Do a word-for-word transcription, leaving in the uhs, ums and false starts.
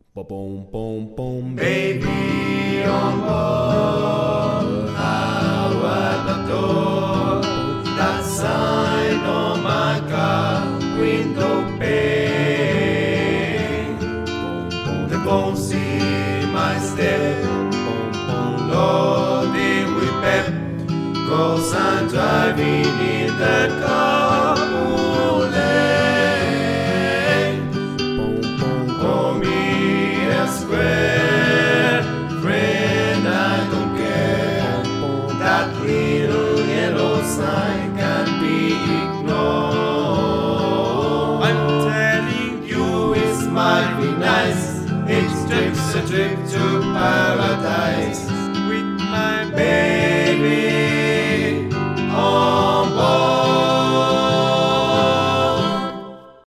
Ba-boom, boom, boom. Baby on board, how at the door, that sign on my car window pane. They won't see my step, loaded with pep, 'cause I'm driving in that carpool lane. Call me a square friend, I don't care. That little yellow sign can be ignored. I'm telling you, it might be nice